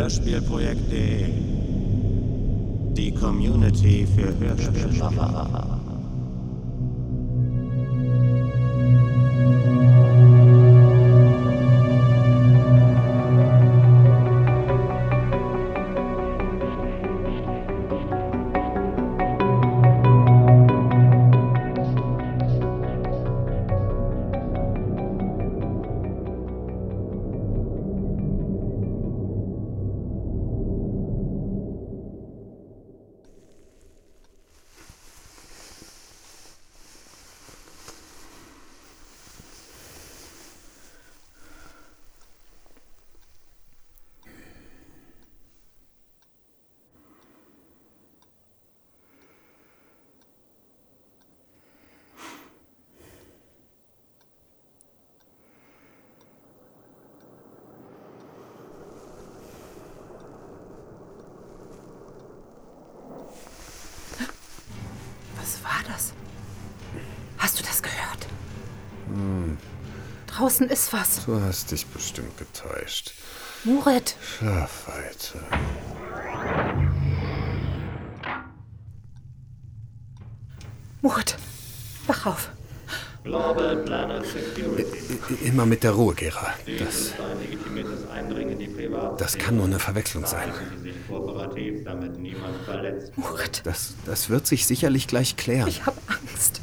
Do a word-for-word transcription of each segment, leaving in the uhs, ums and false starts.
Hörspielprojekt punkt de. Die Community für Hörspielmacher. Draußen ist was. Du hast dich bestimmt getäuscht. Muret! Schlaf weiter. Muret, wach auf. Immer mit der Ruhe, Gera. Das, das kann nur eine Verwechslung sein. Muret! Das, das wird sich sicherlich gleich klären. Ich habe Angst.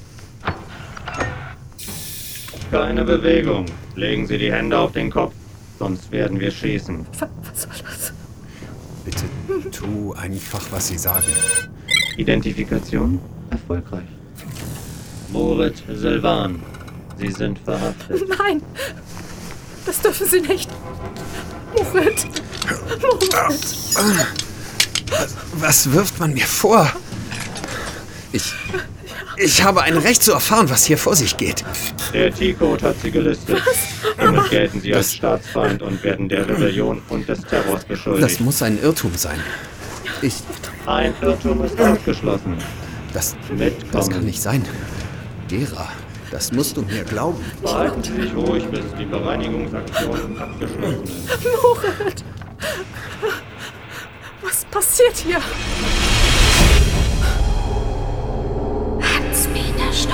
Keine Bewegung. Legen Sie die Hände auf den Kopf, sonst werden wir schießen. Was soll das? Bitte tu einfach, was Sie sagen. Identifikation erfolgreich. Moritz Sylvan, Sie sind verhaftet. Nein, das dürfen Sie nicht. Moritz, Moritz. Was, was wirft man mir vor? Ich... Ich habe ein Recht zu erfahren, was hier vor sich geht. Der T-Code hat Sie gelistet. Damit gelten Sie als Staatsfeind und werden der Rebellion und des Terrors beschuldigt. Das muss ein Irrtum sein. Ich... Ein Irrtum ist ausgeschlossen. Das, das kann nicht sein. Gera, das musst du mir glauben. Verhalten Sie sich ruhig, bis die Bereinigungsaktion abgeschlossen ist. Moritz! Was passiert hier? Hans-Peter Stoll.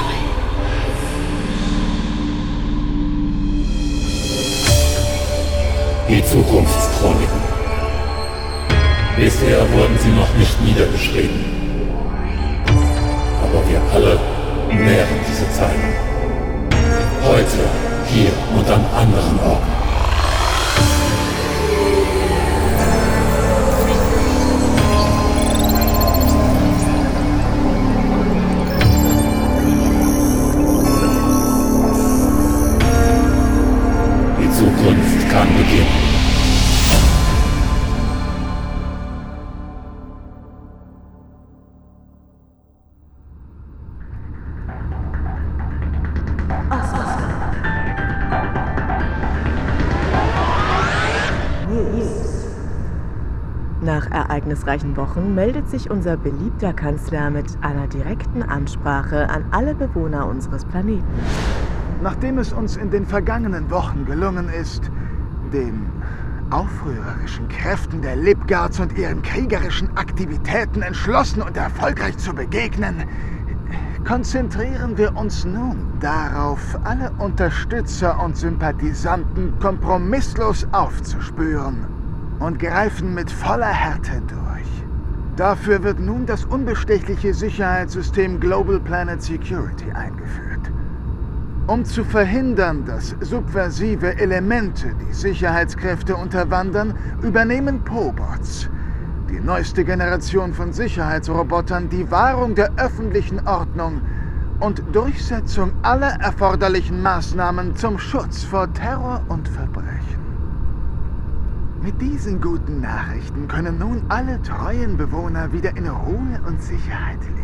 Die Zukunftschroniken. Bisher wurden sie noch nicht niedergeschrieben. Aber wir alle nähren diese Zeiten. Heute, hier und an anderen Orten. Die Zukunft kann beginnen. Nach ereignisreichen Wochen meldet sich unser beliebter Kanzler mit einer direkten Ansprache an alle Bewohner unseres Planeten. Nachdem es uns in den vergangenen Wochen gelungen ist, den aufrührerischen Kräften der Lipgards und ihren kriegerischen Aktivitäten entschlossen und erfolgreich zu begegnen, konzentrieren wir uns nun darauf, alle Unterstützer und Sympathisanten kompromisslos aufzuspüren und greifen mit voller Härte durch. Dafür wird nun das unbestechliche Sicherheitssystem Global Planet Security eingeführt. Um zu verhindern, dass subversive Elemente die Sicherheitskräfte unterwandern, übernehmen Pobots, die neueste Generation von Sicherheitsrobotern, die Wahrung der öffentlichen Ordnung und Durchsetzung aller erforderlichen Maßnahmen zum Schutz vor Terror und Verbrechen. Mit diesen guten Nachrichten können nun alle treuen Bewohner wieder in Ruhe und Sicherheit leben.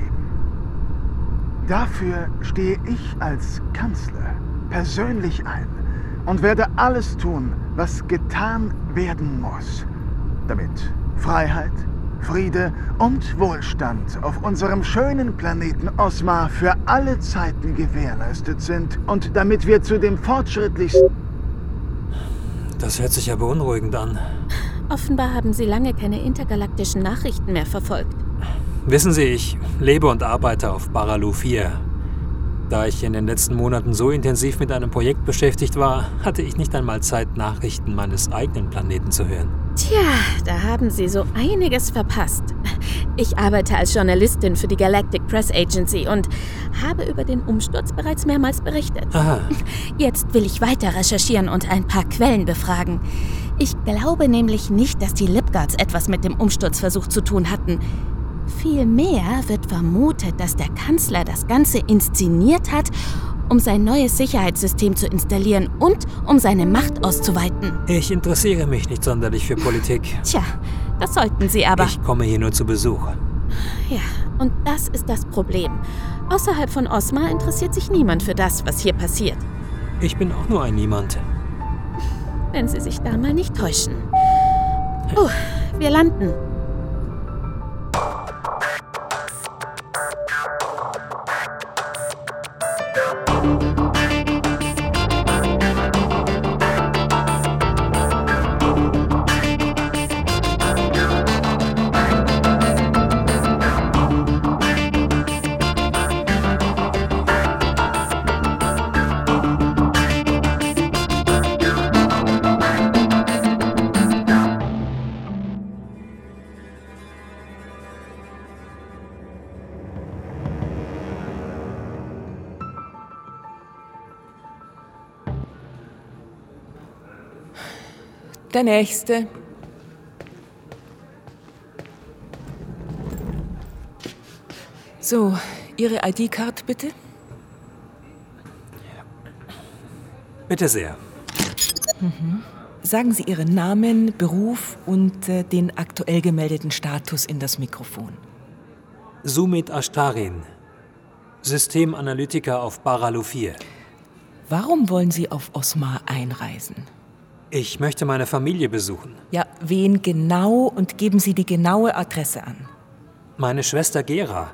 Dafür stehe ich als Kanzler persönlich ein und werde alles tun, was getan werden muss, damit Freiheit, Friede und Wohlstand auf unserem schönen Planeten Osmar für alle Zeiten gewährleistet sind und damit wir zu dem fortschrittlichsten... Das hört sich ja beunruhigend an. Offenbar haben Sie lange keine intergalaktischen Nachrichten mehr verfolgt. Wissen Sie, ich lebe und arbeite auf Baralu vier. Da ich in den letzten Monaten so intensiv mit einem Projekt beschäftigt war, hatte ich nicht einmal Zeit, Nachrichten meines eigenen Planeten zu hören. Tja, da haben Sie so einiges verpasst. Ich arbeite als Journalistin für die Galactic Press Agency und habe über den Umsturz bereits mehrmals berichtet. Aha. Jetzt will ich weiter recherchieren und ein paar Quellen befragen. Ich glaube nämlich nicht, dass die Lipguards etwas mit dem Umsturzversuch zu tun hatten. Vielmehr wird vermutet, dass der Kanzler das Ganze inszeniert hat, um sein neues Sicherheitssystem zu installieren und um seine Macht auszuweiten. Ich interessiere mich nicht sonderlich für Politik. Tja, das sollten Sie aber. Ich komme hier nur zu Besuch. Ja, und das ist das Problem. Außerhalb von Osma interessiert sich niemand für das, was hier passiert. Ich bin auch nur ein Niemand. Wenn Sie sich da mal nicht täuschen. Oh, wir landen. Der Nächste. So, Ihre I D-Card bitte? Bitte sehr. Mhm. Sagen Sie Ihren Namen, Beruf und äh, den aktuell gemeldeten Status in das Mikrofon. Sumit Ashtarin, Systemanalytiker auf Baralu vier. Warum wollen Sie auf Osma einreisen? Ich möchte meine Familie besuchen. Ja, wen genau und geben Sie die genaue Adresse an? Meine Schwester Gera.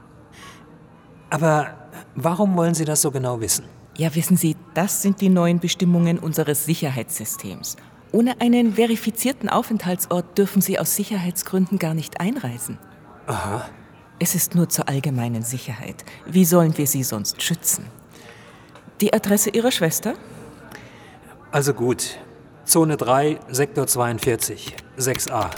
Aber warum wollen Sie das so genau wissen? Ja, wissen Sie, das sind die neuen Bestimmungen unseres Sicherheitssystems. Ohne einen verifizierten Aufenthaltsort dürfen Sie aus Sicherheitsgründen gar nicht einreisen. Aha. Es ist nur zur allgemeinen Sicherheit. Wie sollen wir Sie sonst schützen? Die Adresse Ihrer Schwester? Also gut. Zone drei, Sektor zweiundvierzig, sechs a.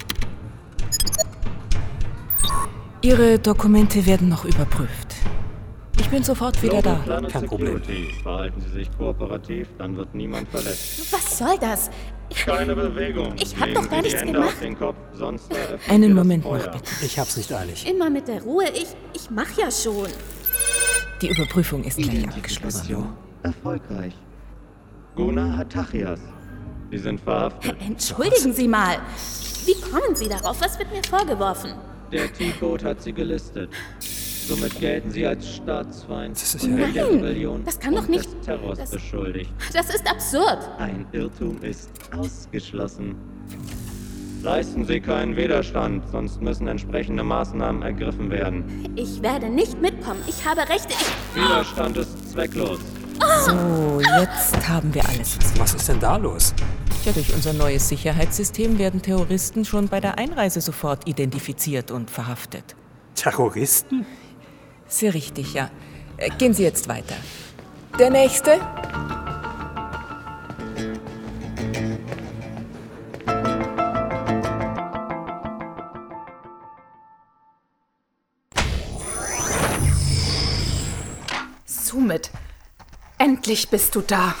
Ihre Dokumente werden noch überprüft. Ich bin sofort wieder da. Kein Problem. Verhalten Sie sich kooperativ, dann wird niemand verletzt. Was soll das? Keine Bewegung. Ich hab Legen doch gar Sie die nichts Hände gemacht. auf den Kopf, sonst eröffnen Einen wir das Moment Feuer. noch, bitte. Ich hab's nicht eilig. Immer mit der Ruhe. Ich, ich mach ja schon. Die Überprüfung ist gleich abgeschlossen. Identifikation erfolgreich. Guna Hatachias. Sie sind verhaftet. Entschuldigen Sie mal. Wie kommen Sie darauf? Was wird mir vorgeworfen? Der T-Code hat Sie gelistet. Somit gelten Sie als Staatsfeind Das ist und ja- der Nein, Rebellion das kann doch und nicht- des Terrors das- beschuldigt. Das ist absurd. Ein Irrtum ist ausgeschlossen. Leisten Sie keinen Widerstand, sonst müssen entsprechende Maßnahmen ergriffen werden. Ich werde nicht mitkommen. Ich habe Rechte. Ich... Widerstand ist zwecklos. So, jetzt haben wir alles, was wir... Was ist denn da los? Ja, durch unser neues Sicherheitssystem werden Terroristen schon bei der Einreise sofort identifiziert und verhaftet. Terroristen? Sehr richtig, ja. Äh, Gehen Sie jetzt weiter. Der Nächste. Sumit, endlich bist du da.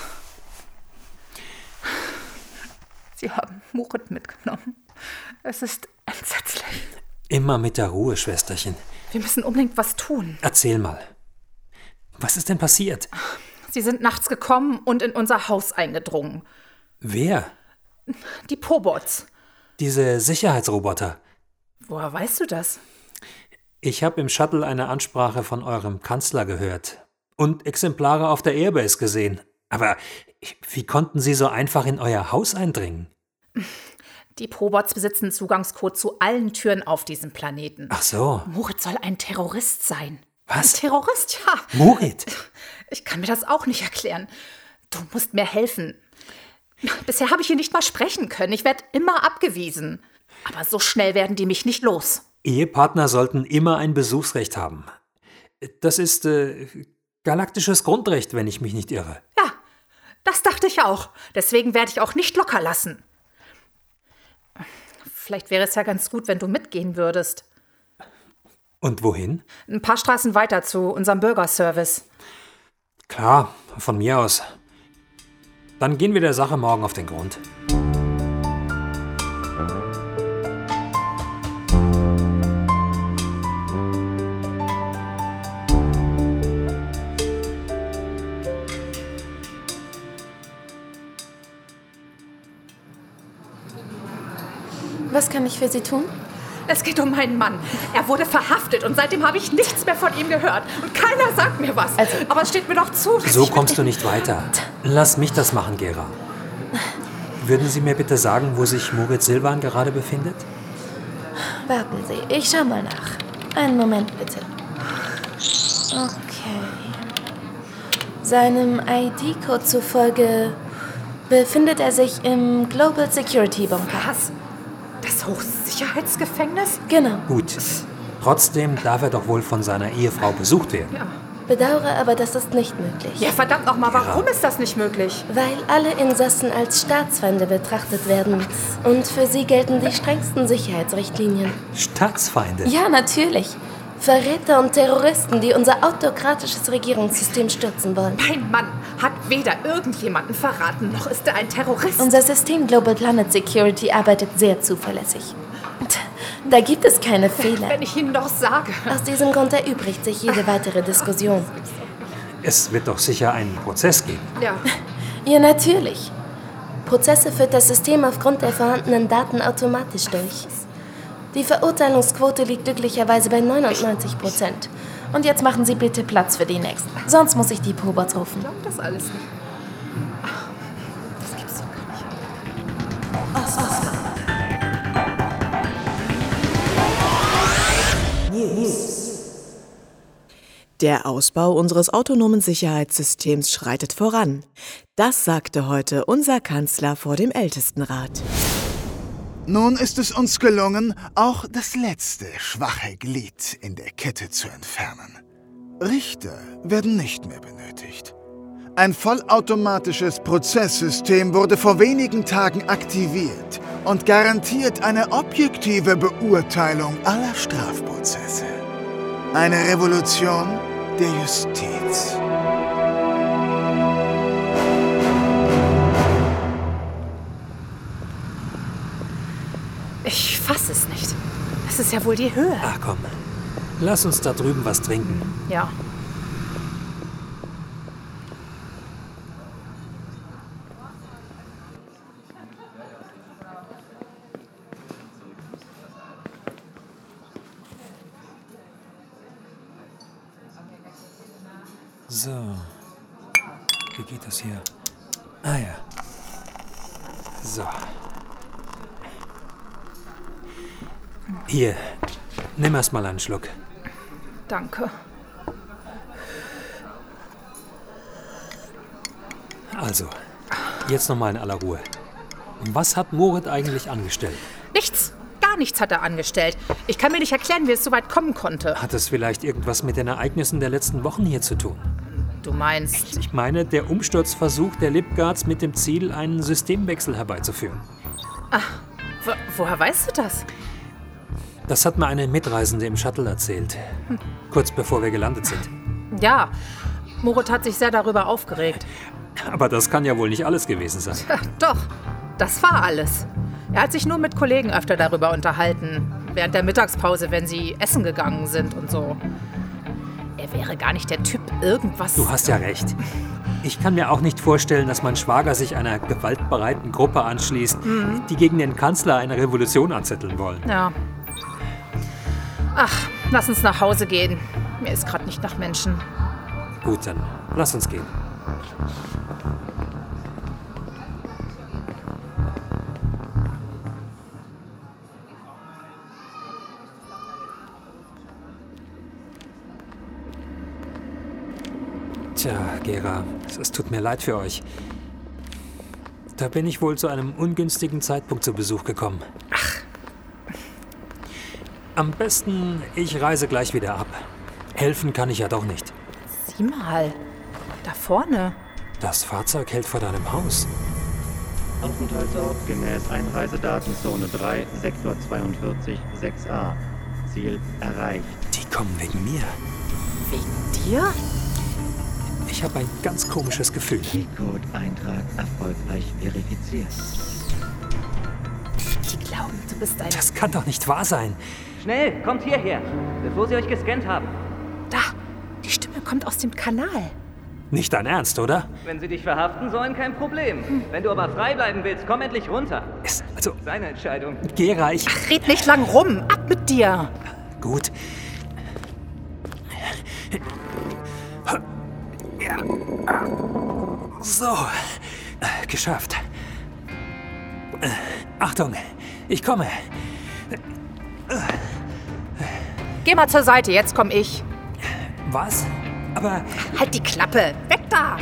Sie haben Murat mitgenommen. Es ist entsetzlich. Immer mit der Ruhe, Schwesterchen. Wir müssen unbedingt was tun. Erzähl mal. Was ist denn passiert? Sie sind nachts gekommen und in unser Haus eingedrungen. Wer? Die Pobots. Diese Sicherheitsroboter. Woher weißt du das? Ich habe im Shuttle eine Ansprache von eurem Kanzler gehört und Exemplare auf der Airbase gesehen. Aber wie konnten sie so einfach in euer Haus eindringen? Die Pobots besitzen Zugangscode zu allen Türen auf diesem Planeten. Ach so. Murat soll ein Terrorist sein. Was? Ein Terrorist, ja. Murat? Ich kann mir das auch nicht erklären. Du musst mir helfen. Bisher habe ich hier nicht mal sprechen können. Ich werde immer abgewiesen. Aber so schnell werden die mich nicht los. Ehepartner sollten immer ein Besuchsrecht haben. Das ist äh, galaktisches Grundrecht, wenn ich mich nicht irre. Ja, das dachte ich auch. Deswegen werde ich auch nicht locker lassen. Vielleicht wäre es ja ganz gut, wenn du mitgehen würdest. Und wohin? Ein paar Straßen weiter zu unserem Bürgerservice. Klar, von mir aus. Dann gehen wir der Sache morgen auf den Grund. Was kann ich für Sie tun? Es geht um meinen Mann. Er wurde verhaftet und seitdem habe ich nichts mehr von ihm gehört. Und keiner sagt mir was. Also, aber es steht mir doch zu. So kommst du nicht weiter. Lass mich das machen, Gera. Würden Sie mir bitte sagen, wo sich Moritz Silvan gerade befindet? Warten Sie, ich schau mal nach. Einen Moment bitte. Okay. Seinem I D-Code zufolge befindet er sich im Global Security Bunker. Was? Das Hochsicherheitsgefängnis? Genau. Gut. Trotzdem darf er doch wohl von seiner Ehefrau besucht werden. Ja. Bedauere, aber das ist nicht möglich. Ja, verdammt nochmal, warum ja. ist das nicht möglich? Weil alle Insassen als Staatsfeinde betrachtet werden. Und für sie gelten die strengsten Sicherheitsrichtlinien. Staatsfeinde? Ja, natürlich. Verräter und Terroristen, die unser autokratisches Regierungssystem stürzen wollen. Mein Mann hat weder irgendjemanden verraten, noch ist er ein Terrorist. Unser System Global Planet Security arbeitet sehr zuverlässig. Da gibt es keine Fehler. Wenn ich Ihnen doch sage. Aus diesem Grund erübrigt sich jede weitere Diskussion. Es wird doch sicher einen Prozess geben. Ja. Ja, natürlich. Prozesse führt das System aufgrund der vorhandenen Daten automatisch durch. Die Verurteilungsquote liegt glücklicherweise bei neunundneunzig Prozent. Und jetzt machen Sie bitte Platz für die Nächsten. Sonst muss ich die Pobots rufen. Ich glaube das alles nicht. Das gibt's doch gar nicht. Oh, oh. Der Ausbau unseres autonomen Sicherheitssystems schreitet voran. Das sagte heute unser Kanzler vor dem Ältestenrat. Nun ist es uns gelungen, auch das letzte schwache Glied in der Kette zu entfernen. Richter werden nicht mehr benötigt. Ein vollautomatisches Prozesssystem wurde vor wenigen Tagen aktiviert und garantiert eine objektive Beurteilung aller Strafprozesse. Eine Revolution der Justiz. Ich fasse es nicht. Das ist ja wohl die Höhe. Ach komm, lass uns da drüben was trinken. Ja. So, wie geht das hier? Ah ja. So. Hier, nimm erst mal einen Schluck. Danke. Also, jetzt noch mal in aller Ruhe. Was hat Moritz eigentlich angestellt? Nichts. Gar nichts hat er angestellt. Ich kann mir nicht erklären, wie es so weit kommen konnte. Hat es vielleicht irgendwas mit den Ereignissen der letzten Wochen hier zu tun? Du meinst... Ich meine, der Umsturzversuch der Lipgards mit dem Ziel, einen Systemwechsel herbeizuführen. Ach, wo, woher weißt du das? Das hat mir eine Mitreisende im Shuttle erzählt. Hm. Kurz bevor wir gelandet sind. Ja, Moritz hat sich sehr darüber aufgeregt. Aber das kann ja wohl nicht alles gewesen sein. Ja, doch, das war alles. Er hat sich nur mit Kollegen öfter darüber unterhalten. Während der Mittagspause, wenn sie essen gegangen sind und so. Er wäre gar nicht der Typ irgendwas... Du hast ja recht. Ich kann mir auch nicht vorstellen, dass mein Schwager sich einer gewaltbereiten Gruppe anschließt, mhm. die gegen den Kanzler eine Revolution anzetteln wollen. Ja. Ach, lass uns nach Hause gehen. Mir ist gerade nicht nach Menschen. Gut, dann lass uns gehen. Tja, Gera, es tut mir leid für euch. Da bin ich wohl zu einem ungünstigen Zeitpunkt zu Besuch gekommen. Ach. Am besten, ich reise gleich wieder ab. Helfen kann ich ja doch nicht. Sieh mal, da vorne. Das Fahrzeug hält vor deinem Haus. Aufenthaltsort gemäß Einreisedatenzone drei, Sektor zweiundvierzig, sechs a. Ziel erreicht. Die kommen wegen mir. Wegen dir? Ich habe ein ganz komisches Gefühl. T-Code-Eintrag erfolgreich verifiziert. Die glauben, du bist ein... Das kann doch nicht wahr sein. Schnell, kommt hierher, bevor sie euch gescannt haben. Da, die Stimme kommt aus dem Kanal. Nicht dein Ernst, oder? Wenn sie dich verhaften sollen, kein Problem. Hm. Wenn du aber frei bleiben willst, komm endlich runter. Ist also... Seine Entscheidung. Gera, ich... Ach, red nicht lang rum. Ab mit dir. Gut. Ja. So. Geschafft. Achtung, ich komme. Geh mal zur Seite, jetzt komm ich. Was? Aber... Halt die Klappe. Weg da.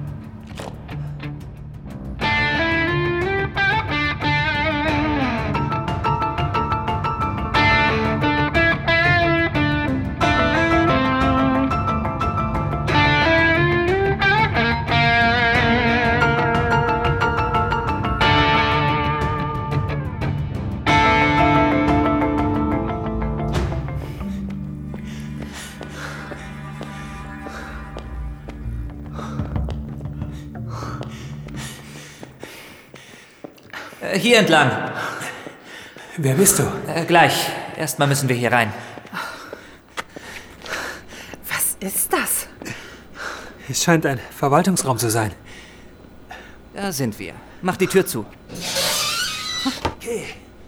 Hier entlang. Wer bist du? Äh, gleich. Erstmal müssen wir hier rein. Was ist das? Es scheint ein Verwaltungsraum zu sein. Da sind wir. Mach die Tür zu. Okay.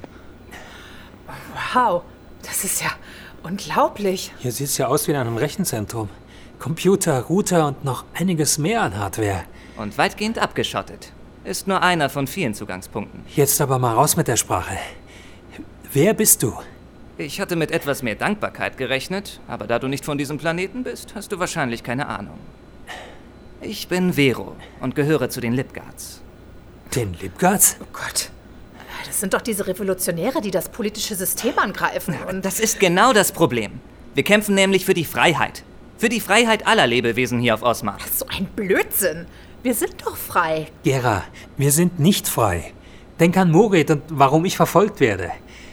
Wow, das ist ja unglaublich. Hier sieht es ja aus wie in einem Rechenzentrum. Computer, Router und noch einiges mehr an Hardware. Und weitgehend abgeschottet. Ist nur einer von vielen Zugangspunkten. Jetzt aber mal raus mit der Sprache. Wer bist du? Ich hatte mit etwas mehr Dankbarkeit gerechnet, aber da du nicht von diesem Planeten bist, hast du wahrscheinlich keine Ahnung. Ich bin Vero und gehöre zu den Lipguards. Den Lipguards? Oh Gott. Das sind doch diese Revolutionäre, die das politische System angreifen. Und das ist genau das Problem. Wir kämpfen nämlich für die Freiheit. Für die Freiheit aller Lebewesen hier auf Osma. So ein Blödsinn. Wir sind doch frei. Gera, wir sind nicht frei. Denk an Morit und warum ich verfolgt werde.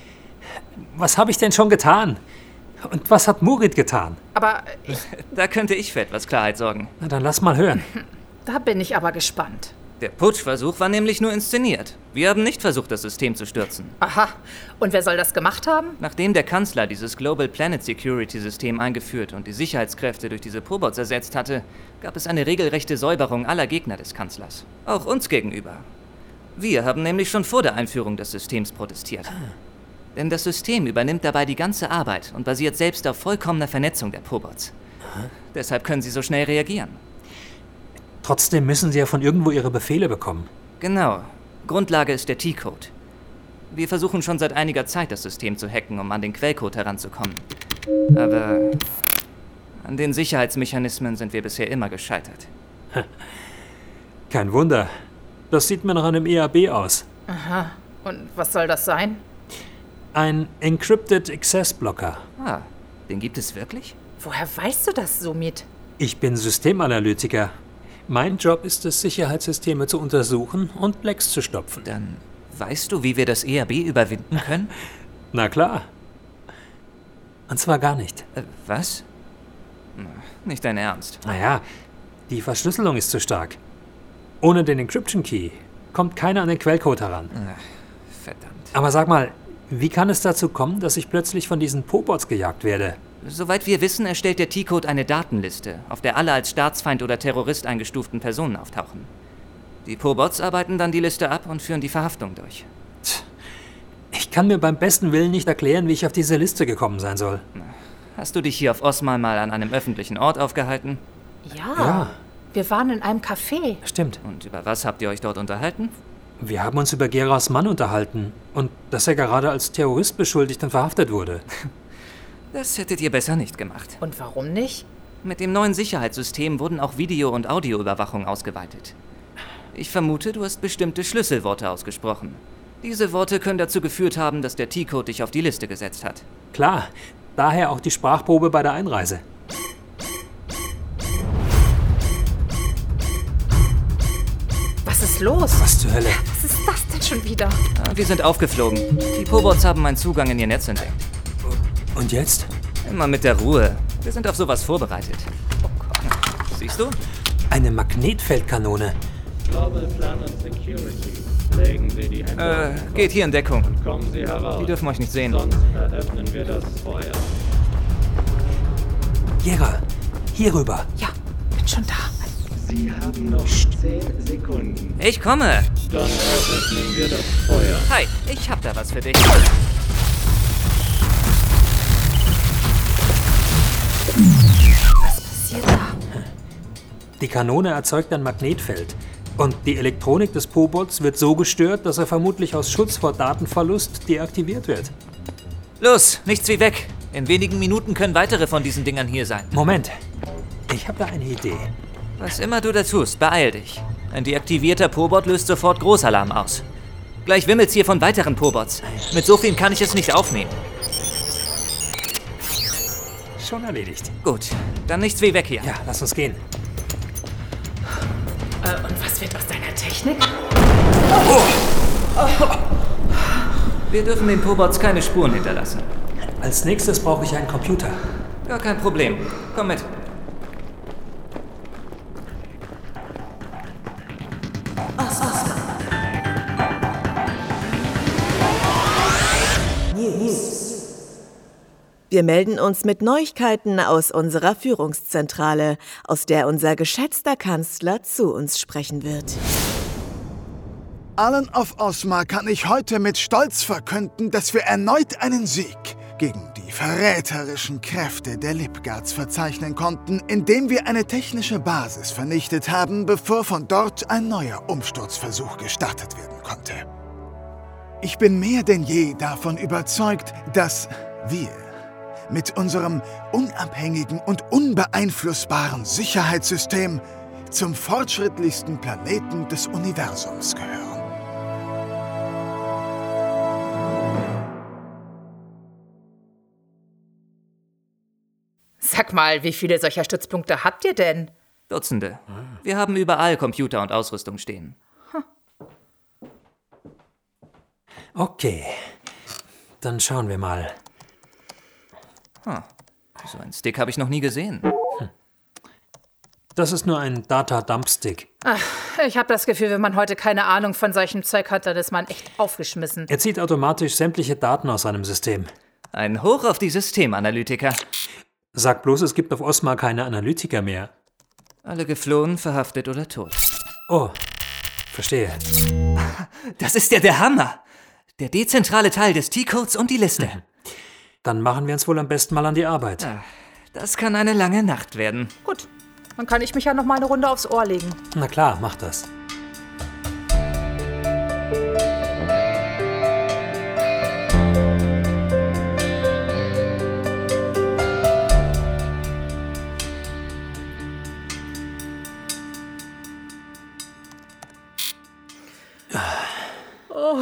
Was habe ich denn schon getan? Und was hat Morit getan? Aber ich... Da könnte ich für etwas Klarheit sorgen. Na, dann lass mal hören. Da bin ich aber gespannt. Der Putschversuch war nämlich nur inszeniert. Wir haben nicht versucht, das System zu stürzen. Aha. Und wer soll das gemacht haben? Nachdem der Kanzler dieses Global Planet Security System eingeführt und die Sicherheitskräfte durch diese Pobots ersetzt hatte, gab es eine regelrechte Säuberung aller Gegner des Kanzlers. Auch uns gegenüber. Wir haben nämlich schon vor der Einführung des Systems protestiert. Ah. Denn das System übernimmt dabei die ganze Arbeit und basiert selbst auf vollkommener Vernetzung der Pobots. Ah. Deshalb können sie so schnell reagieren. Trotzdem müssen sie ja von irgendwo ihre Befehle bekommen. Genau. Grundlage ist der T-Code. Wir versuchen schon seit einiger Zeit, das System zu hacken, um an den Quellcode heranzukommen. Aber an den Sicherheitsmechanismen sind wir bisher immer gescheitert. Kein Wunder. Das sieht mir nach einem E A B aus. Aha. Und was soll das sein? Ein Encrypted Access Blocker. Ah, den gibt es wirklich? Woher weißt du das, Sumit? Ich bin Systemanalytiker. Mein Job ist es, Sicherheitssysteme zu untersuchen und Lecks zu stopfen. Dann weißt du, wie wir das E A B überwinden können? Na klar. Und zwar gar nicht. Äh, was? Nicht dein Ernst. Naja, die Verschlüsselung ist zu stark. Ohne den Encryption Key kommt keiner an den Quellcode heran. Ach, verdammt. Aber sag mal, wie kann es dazu kommen, dass ich plötzlich von diesen Pobots gejagt werde? Soweit wir wissen, erstellt der T-Code eine Datenliste, auf der alle als Staatsfeind oder Terrorist eingestuften Personen auftauchen. Die Pobots arbeiten dann die Liste ab und führen die Verhaftung durch. Ich kann mir beim besten Willen nicht erklären, wie ich auf diese Liste gekommen sein soll. Hast du dich hier auf Osma mal an einem öffentlichen Ort aufgehalten? Ja, ja. Wir waren in einem Café. Stimmt. Und über was habt ihr euch dort unterhalten? Wir haben uns über Geras Mann unterhalten und dass er gerade als Terrorist beschuldigt und verhaftet wurde. Das hättet ihr besser nicht gemacht. Und warum nicht? Mit dem neuen Sicherheitssystem wurden auch Video- und Audioüberwachung ausgeweitet. Ich vermute, du hast bestimmte Schlüsselworte ausgesprochen. Diese Worte können dazu geführt haben, dass der T-Code dich auf die Liste gesetzt hat. Klar, daher auch die Sprachprobe bei der Einreise. Was ist los? Was zur Hölle? Was ist das denn schon wieder? Ah, wir sind aufgeflogen. Die Pobots haben einen Zugang in ihr Netz entdeckt. Und jetzt? Immer mit der Ruhe. Wir sind auf sowas vorbereitet. Oh Gott. Siehst du? Eine Magnetfeldkanone. Global Planet Security. Legen Sie die Hände Äh, geht hier in Deckung. und kommen Sie heraus. Die dürfen euch nicht sehen. Sonst eröffnen wir das Feuer. Jäger, hier rüber. Ja, bin schon da. Sie haben noch zehn Sekunden. Ich komme. Dann eröffnen wir das Feuer. Hi, ich hab da was für dich. Was passiert da? Die Kanone erzeugt ein Magnetfeld. Und die Elektronik des Pobots wird so gestört, dass er vermutlich aus Schutz vor Datenverlust deaktiviert wird. Los, nichts wie weg. In wenigen Minuten können weitere von diesen Dingern hier sein. Moment, ich habe da eine Idee. Was immer du da tust, beeil dich. Ein deaktivierter Pobot löst sofort Großalarm aus. Gleich wimmelt's hier von weiteren Pobots. Mit so vielen kann ich es nicht aufnehmen. Schon erledigt. Gut, dann nichts wie weg hier. Ja, lass uns gehen. Äh, und was wird aus deiner Technik? Wir dürfen den Pobots keine Spuren hinterlassen. Als nächstes brauche ich einen Computer. Gar kein Problem. Komm mit. Wir melden uns mit Neuigkeiten aus unserer Führungszentrale, aus der unser geschätzter Kanzler zu uns sprechen wird. Allen auf Osma kann ich heute mit Stolz verkünden, dass wir erneut einen Sieg gegen die verräterischen Kräfte der Lipgards verzeichnen konnten, indem wir eine technische Basis vernichtet haben, bevor von dort ein neuer Umsturzversuch gestartet werden konnte. Ich bin mehr denn je davon überzeugt, dass wir mit unserem unabhängigen und unbeeinflussbaren Sicherheitssystem zum fortschrittlichsten Planeten des Universums gehören. Sag mal, wie viele solcher Stützpunkte habt ihr denn? Dutzende. Wir haben überall Computer und Ausrüstung stehen. Okay, dann schauen wir mal. Hm. So einen Stick habe ich noch nie gesehen. Hm. Das ist nur ein Data-Dump-Stick. Ach, ich habe das Gefühl, wenn man heute keine Ahnung von solchem Zeug hat, dann ist man echt aufgeschmissen. Er zieht automatisch sämtliche Daten aus seinem System. Ein Hoch auf die Systemanalytiker. Sag bloß, es gibt auf Osma keine Analytiker mehr. Alle geflohen, verhaftet oder tot. Oh, verstehe. Das ist ja der Hammer. Der dezentrale Teil des T-Codes und die Liste. Mhm. Dann machen wir uns wohl am besten mal an die Arbeit. Das kann eine lange Nacht werden. Gut, dann kann ich mich ja noch mal eine Runde aufs Ohr legen. Na klar, mach das. Oh.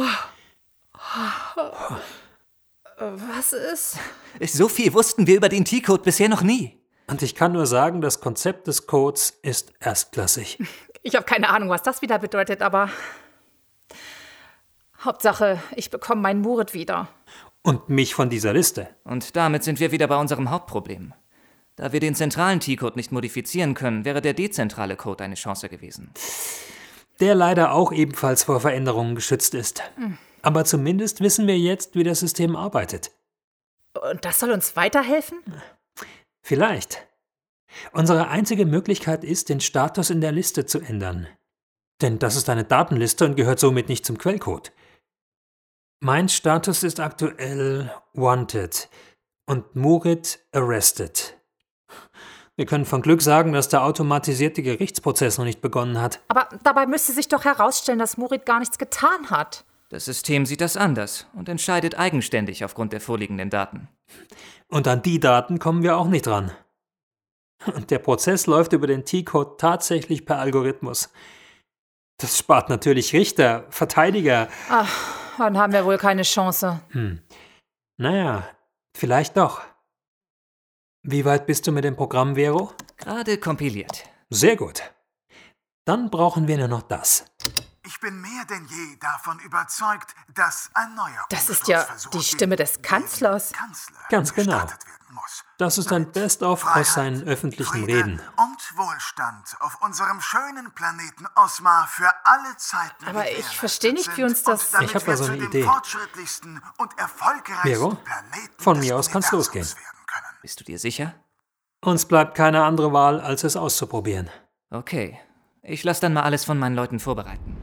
Was ist? So viel wussten wir über den T-Code bisher noch nie. Und ich kann nur sagen, das Konzept des Codes ist erstklassig. Ich habe keine Ahnung, was das wieder bedeutet, aber Hauptsache, ich bekomme meinen Murit wieder. Und mich von dieser Liste. Und damit sind wir wieder bei unserem Hauptproblem. Da wir den zentralen T-Code nicht modifizieren können, wäre der dezentrale Code eine Chance gewesen. Der leider auch ebenfalls vor Veränderungen geschützt ist. Hm. Aber zumindest wissen wir jetzt, wie das System arbeitet. Und das soll uns weiterhelfen? Vielleicht. Unsere einzige Möglichkeit ist, den Status in der Liste zu ändern. Denn das ist eine Datenliste und gehört somit nicht zum Quellcode. Mein Status ist aktuell Wanted und Murit Arrested. Wir können von Glück sagen, dass der automatisierte Gerichtsprozess noch nicht begonnen hat. Aber dabei müsste sich doch herausstellen, dass Murit gar nichts getan hat. Das System sieht das anders und entscheidet eigenständig aufgrund der vorliegenden Daten. Und an die Daten kommen wir auch nicht ran. Und der Prozess läuft über den T-Code tatsächlich per Algorithmus. Das spart natürlich Richter, Verteidiger. Ach, dann haben wir wohl keine Chance. Hm. Naja, vielleicht doch. Wie weit bist du mit dem Programm, Vero? Gerade kompiliert. Sehr gut. Dann brauchen wir nur noch das. Ich bin mehr denn je davon überzeugt, dass ein neuer Das ist ja die Stimme des Kanzlers. Ganz genau. Das ist ein Best-of aus seinen öffentlichen Reden. Und Wohlstand auf unserem schönen Planeten Osmar für alle Zeiten. Aber ich verstehe nicht, wie uns das... Ich habe da so eine Idee. Und erfolgreichsten Vero, Planeten von mir aus kann's losgehen. Bist du dir sicher? Uns bleibt keine andere Wahl, als es auszuprobieren. Okay. Ich lasse dann mal alles von meinen Leuten vorbereiten.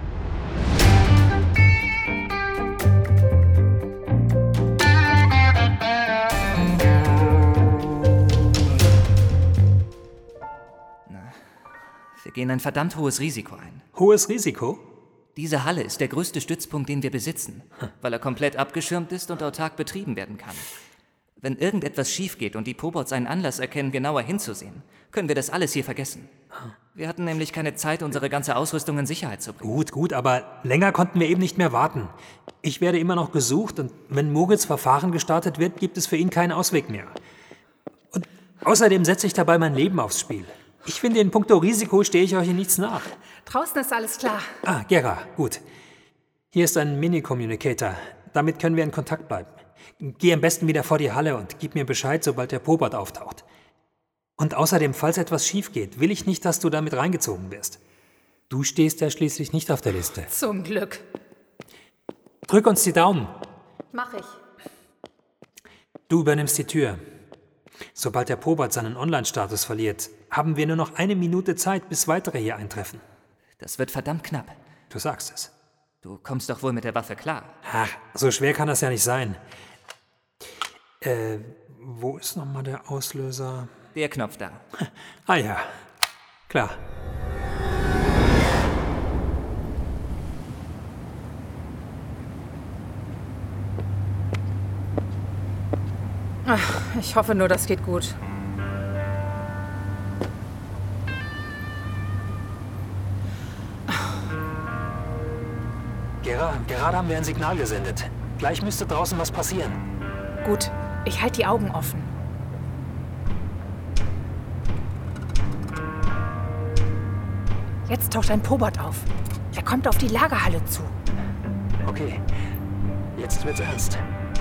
Na, wir gehen ein verdammt hohes Risiko ein. Hohes Risiko? Diese Halle ist der größte Stützpunkt, den wir besitzen, weil er komplett abgeschirmt ist und autark betrieben werden kann. Wenn irgendetwas schief geht und die Pobots einen Anlass erkennen, genauer hinzusehen, können wir das alles hier vergessen. Wir hatten nämlich keine Zeit, unsere ganze Ausrüstung in Sicherheit zu bringen. Gut, gut, aber länger konnten wir eben nicht mehr warten. Ich werde immer noch gesucht und wenn Moritz Verfahren gestartet wird, gibt es für ihn keinen Ausweg mehr. Und außerdem setze ich dabei mein Leben aufs Spiel. Ich finde, in puncto Risiko stehe ich euch in nichts nach. Draußen ist alles klar. Ah, Gera, gut. Hier ist ein Mini-Communicator. Damit können wir in Kontakt bleiben. Geh am besten wieder vor die Halle und gib mir Bescheid, sobald der Pobot auftaucht. Und außerdem, falls etwas schief geht, will ich nicht, dass du damit reingezogen wirst. Du stehst ja schließlich nicht auf der Liste. Zum Glück. Drück uns die Daumen. Mach ich. Du übernimmst die Tür. Sobald der Pobot seinen Online-Status verliert, haben wir nur noch eine Minute Zeit, bis weitere hier eintreffen. Das wird verdammt knapp. Du sagst es. Du kommst doch wohl mit der Waffe klar. Ach, so schwer kann das ja nicht sein. Äh, wo ist nochmal der Auslöser? Der Knopf da. Ah ja, klar. Ach, ich hoffe nur, das geht gut. Gera, gerade haben wir ein Signal gesendet. Gleich müsste draußen was passieren. Gut, ich halte die Augen offen. Jetzt taucht ein Pobot auf. Er kommt auf die Lagerhalle zu. Okay, jetzt wird's ernst.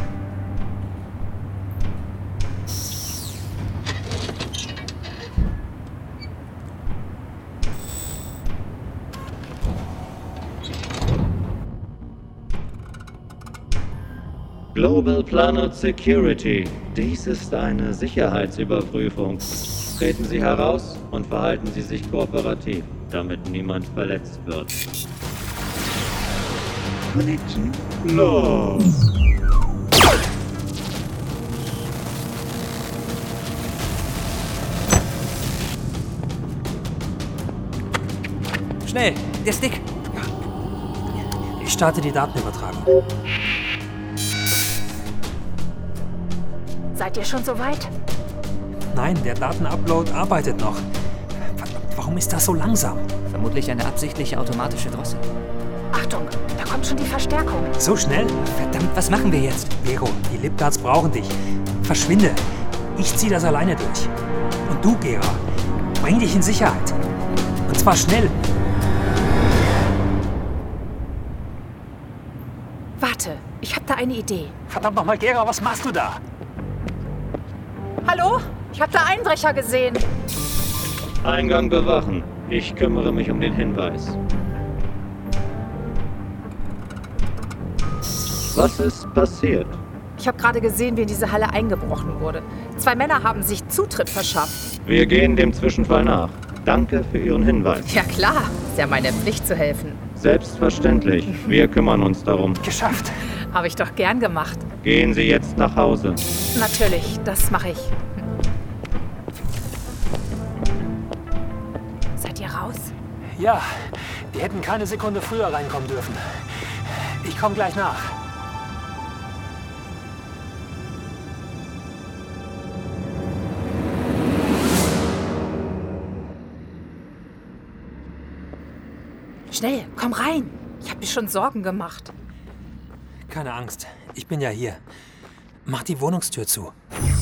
Global Planet Security. Dies ist eine Sicherheitsüberprüfung. Treten Sie heraus und verhalten Sie sich kooperativ, damit niemand verletzt wird. Connection. Los! Schnell, der Stick! Ich starte die Datenübertragung. Seid ihr schon so weit? Nein, der Datenupload arbeitet noch. Warum ist das so langsam? Vermutlich eine absichtliche automatische Drossel. Achtung, da kommt schon die Verstärkung. So schnell? Verdammt, was machen wir jetzt? Vero, die Lipguards brauchen dich. Verschwinde. Ich zieh das alleine durch. Und du, Gera, bring dich in Sicherheit. Und zwar schnell. Warte, ich hab da eine Idee. Verdammt nochmal, Gera, was machst du da? Hallo? Ich hab da Einbrecher gesehen. Eingang bewachen. Ich kümmere mich um den Hinweis. Was ist passiert? Ich habe gerade gesehen, wie in diese Halle eingebrochen wurde. Zwei Männer haben sich Zutritt verschafft. Wir gehen dem Zwischenfall nach. Danke für Ihren Hinweis. Ja klar, ist ja meine Pflicht zu helfen. Selbstverständlich. Wir kümmern uns darum. Geschafft. Habe ich doch gern gemacht. Gehen Sie jetzt nach Hause. Natürlich, das mache ich. Seid ihr raus? Ja, die hätten keine Sekunde früher reinkommen dürfen. Ich komme gleich nach. Schnell, komm rein. Ich habe mir schon Sorgen gemacht. Keine Angst, ich bin ja hier. Mach die Wohnungstür zu.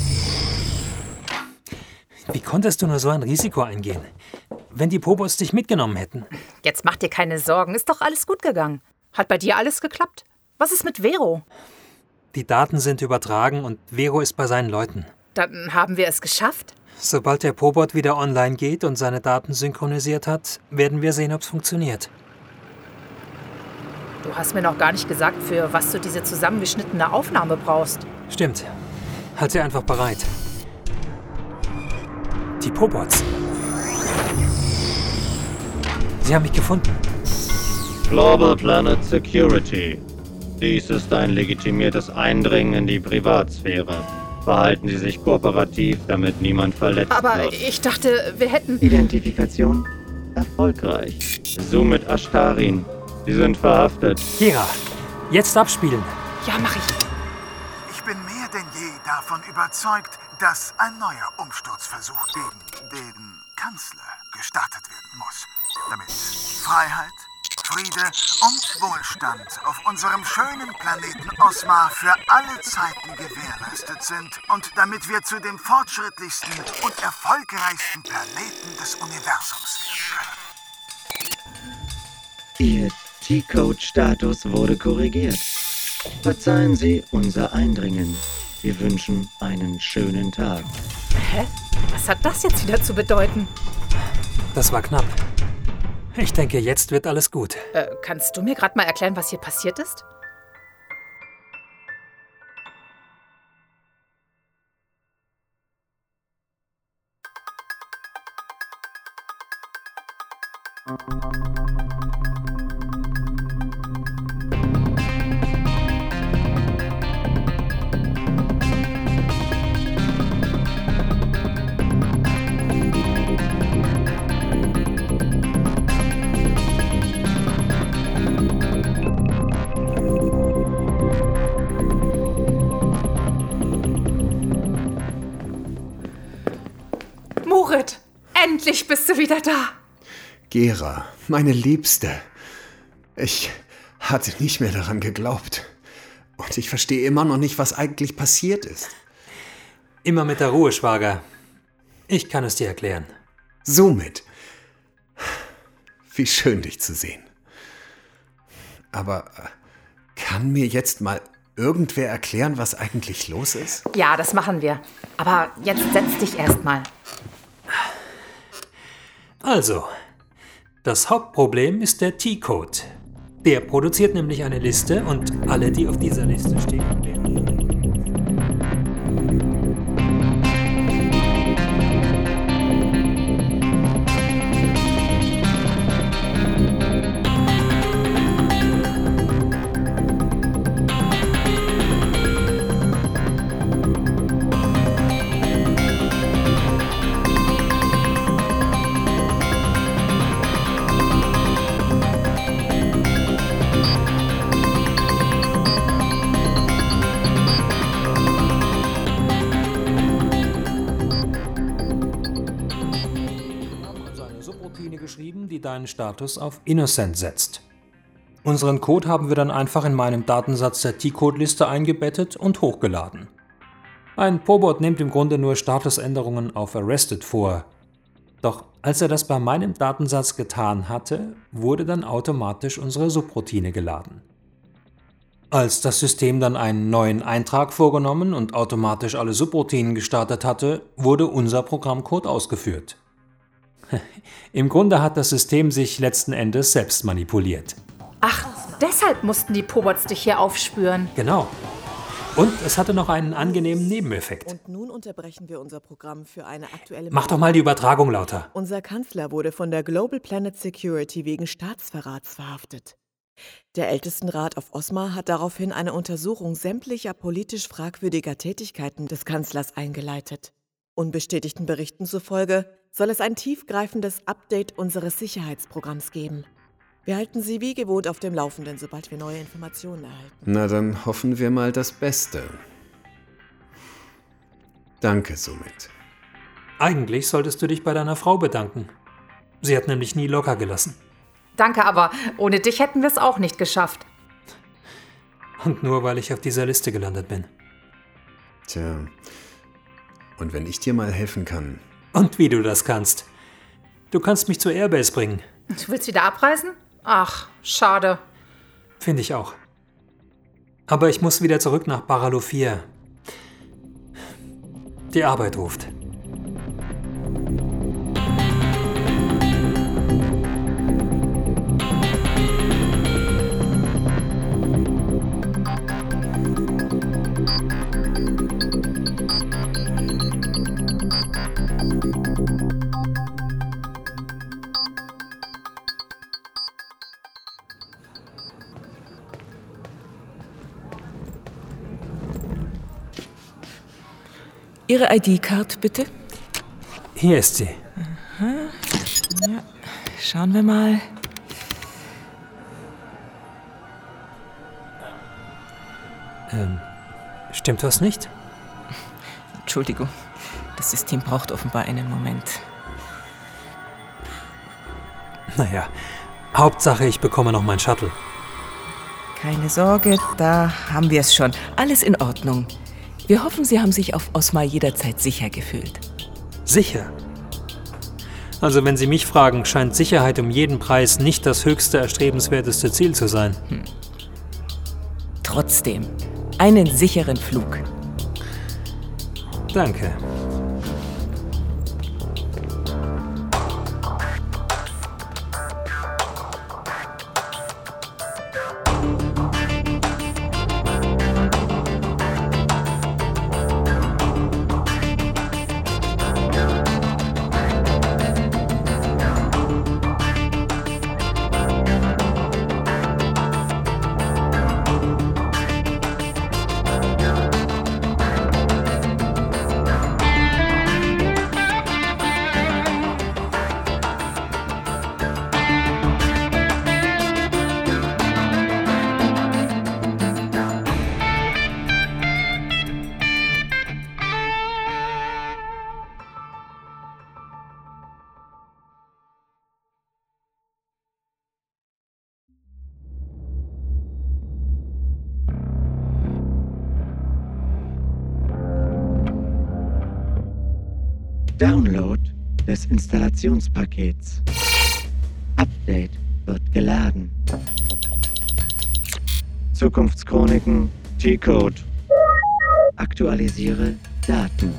Wie konntest du nur so ein Risiko eingehen? Wenn die Pobots dich mitgenommen hätten. Jetzt mach dir keine Sorgen, ist doch alles gut gegangen. Hat bei dir alles geklappt? Was ist mit Vero? Die Daten sind übertragen und Vero ist bei seinen Leuten. Dann haben wir es geschafft? Sobald der Pobot wieder online geht und seine Daten synchronisiert hat, werden wir sehen, ob es funktioniert. Du hast mir noch gar nicht gesagt, für was du diese zusammengeschnittene Aufnahme brauchst. Stimmt. Halt sie einfach bereit. Die Pobots. Sie haben mich gefunden. Global Planet Security. Dies ist ein legitimiertes Eindringen in die Privatsphäre. Verhalten Sie sich kooperativ, damit niemand verletzt Aber wird. ich dachte, wir hätten... Identifikation erfolgreich. Zoom mit Ashtarin. Sie sind verhaftet. Kira, jetzt abspielen. Ja, mach ich. Ich bin mehr denn je davon überzeugt, dass ein neuer Umsturzversuch gegen den Kanzler gestartet werden muss. Damit Freiheit, Friede und Wohlstand auf unserem schönen Planeten Osmar für alle Zeiten gewährleistet sind und damit wir zu dem fortschrittlichsten und erfolgreichsten Planeten des Universums werden können. Ihr T-Code-Status wurde korrigiert. Verzeihen Sie unser Eindringen. Wir wünschen einen schönen Tag. Hä? Was hat das jetzt wieder zu bedeuten? Das war knapp. Ich denke, jetzt wird alles gut. Äh, kannst du mir gerade mal erklären, was hier passiert ist? Murit, endlich bist du wieder da. Gera, meine Liebste. Ich hatte nicht mehr daran geglaubt. Und ich verstehe immer noch nicht, was eigentlich passiert ist. Immer mit der Ruhe, Schwager. Ich kann es dir erklären. Somit. Wie schön, dich zu sehen. Aber kann mir jetzt mal irgendwer erklären, was eigentlich los ist? Ja, das machen wir. Aber jetzt setz dich erst mal. Also, das Hauptproblem ist der T-Code. Der produziert nämlich eine Liste und alle, die auf dieser Liste stehen, werden... geschrieben, die deinen Status auf Innocent setzt. Unseren Code haben wir dann einfach in meinem Datensatz der T-Code-Liste eingebettet und hochgeladen. Ein Pobot nimmt im Grunde nur Statusänderungen auf Arrested vor. Doch als er das bei meinem Datensatz getan hatte, wurde dann automatisch unsere Subroutine geladen. Als das System dann einen neuen Eintrag vorgenommen und automatisch alle Subroutinen gestartet hatte, wurde unser Programmcode ausgeführt. Im Grunde hat das System sich letzten Endes selbst manipuliert. Ach, deshalb mussten die Pobots dich hier aufspüren. Genau. Und es hatte noch einen angenehmen Nebeneffekt. Und nun unterbrechen wir unser Programm für eine aktuelle... Mach doch mal die Übertragung lauter. Unser Kanzler wurde von der Global Planet Security wegen Staatsverrats verhaftet. Der Ältestenrat auf Osmar hat daraufhin eine Untersuchung sämtlicher politisch fragwürdiger Tätigkeiten des Kanzlers eingeleitet. Unbestätigten Berichten zufolge soll es ein tiefgreifendes Update unseres Sicherheitsprogramms geben. Wir halten Sie wie gewohnt auf dem Laufenden, sobald wir neue Informationen erhalten. Na, dann hoffen wir mal das Beste. Danke, Somit. Eigentlich solltest du dich bei deiner Frau bedanken. Sie hat nämlich nie locker gelassen. Danke, aber ohne dich hätten wir es auch nicht geschafft. Und nur weil ich auf dieser Liste gelandet bin. Tja, und wenn ich dir mal helfen kann... Und wie du das kannst. Du kannst mich zur Airbase bringen. Du willst wieder abreisen? Ach, schade. Finde ich auch. Aber ich muss wieder zurück nach Baralu vier. Die Arbeit ruft. Ihre I D-Card, bitte. Hier ist sie. Aha. Ja. Schauen wir mal. Ähm, stimmt was nicht? Entschuldigung, das System braucht offenbar einen Moment. Naja, Hauptsache, ich bekomme noch mein Shuttle. Keine Sorge, da haben wir es schon. Alles in Ordnung. Wir hoffen, Sie haben sich auf Osma jederzeit sicher gefühlt. Sicher? Also wenn Sie mich fragen, scheint Sicherheit um jeden Preis nicht das höchste, erstrebenswerteste Ziel zu sein. Hm. Trotzdem, einen sicheren Flug. Danke. Download des Installationspakets. Update wird geladen. Zukunftschroniken G-Code. Aktualisiere Daten.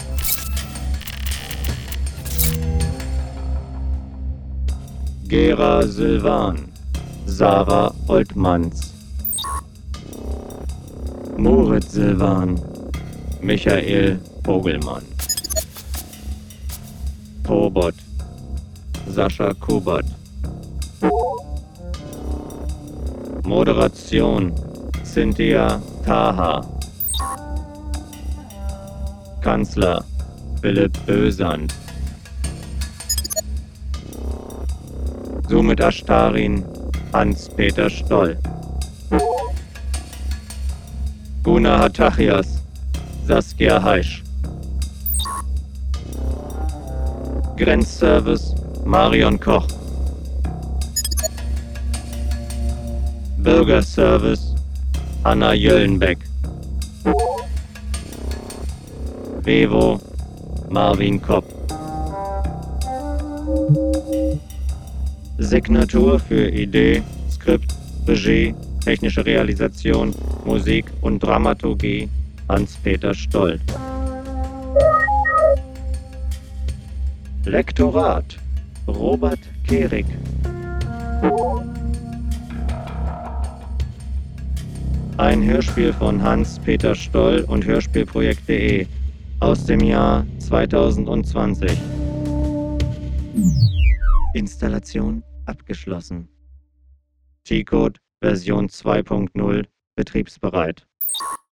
Gera Sylvan. Sarah Oltmanns. Moritz Sylvan. Michael Vogelmann. Probot. Sascha Kubert. Moderation. Cynthia Taha. Kanzler. Philipp Bösand. Sumit Ashtarin. Hans-Peter Stoll. Guna Hatachias. Saskia Heisch. Grenzservice Marion Koch. Bürgerservice Anna Jöllenbeck. Vevo Marvin Kopp. Signatur für Idee, Skript, Regie, technische Realisation, Musik und Dramaturgie Hans-Peter Stoll. Lektorat Robert Kehrig. Ein Hörspiel von Hans-Peter Stoll und Hörspielprojekt punkt de aus dem Jahr zweitausendzwanzig. Installation abgeschlossen. G-Code Version zwei Punkt null betriebsbereit.